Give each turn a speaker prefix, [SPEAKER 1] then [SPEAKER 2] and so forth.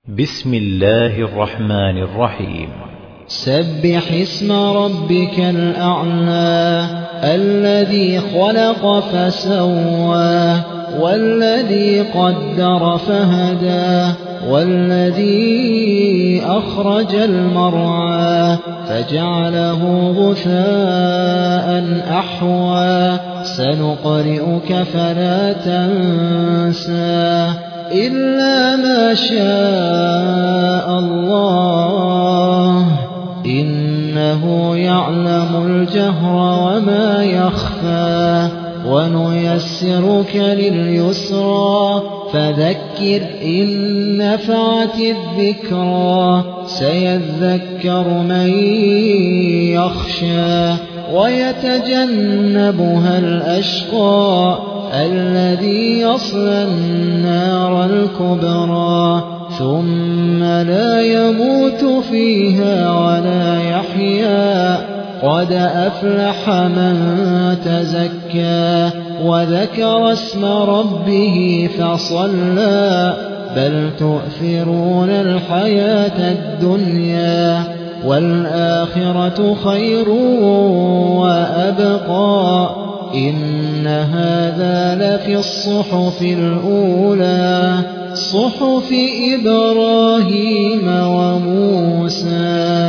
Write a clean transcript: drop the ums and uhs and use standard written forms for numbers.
[SPEAKER 1] بسم الله الرحمن الرحيم.
[SPEAKER 2] سبح اسم ربك الأعلى الذي خلق فسوى والذي قدر فهدى والذي أخرج المرعى فجعله غثاء أحوى سنقرئك فلا تنسى إلا ما شاء الله إنه يعلم الجهر وما يخفى ونيسرك لليسرى فذكر إن نفعت الذكرى سيذكر من يخشى ويتجنبها الأشقى الذي يصلى النار الكبرى ثم لا يموت فيها ولا يحيا قد أفلح من تزكى وذكر اسم ربه فصلى بل تؤثرون الحياة الدنيا والآخرة خير وأبقى إن هذا لفي الصحف الأولى صحف إبراهيم وموسى.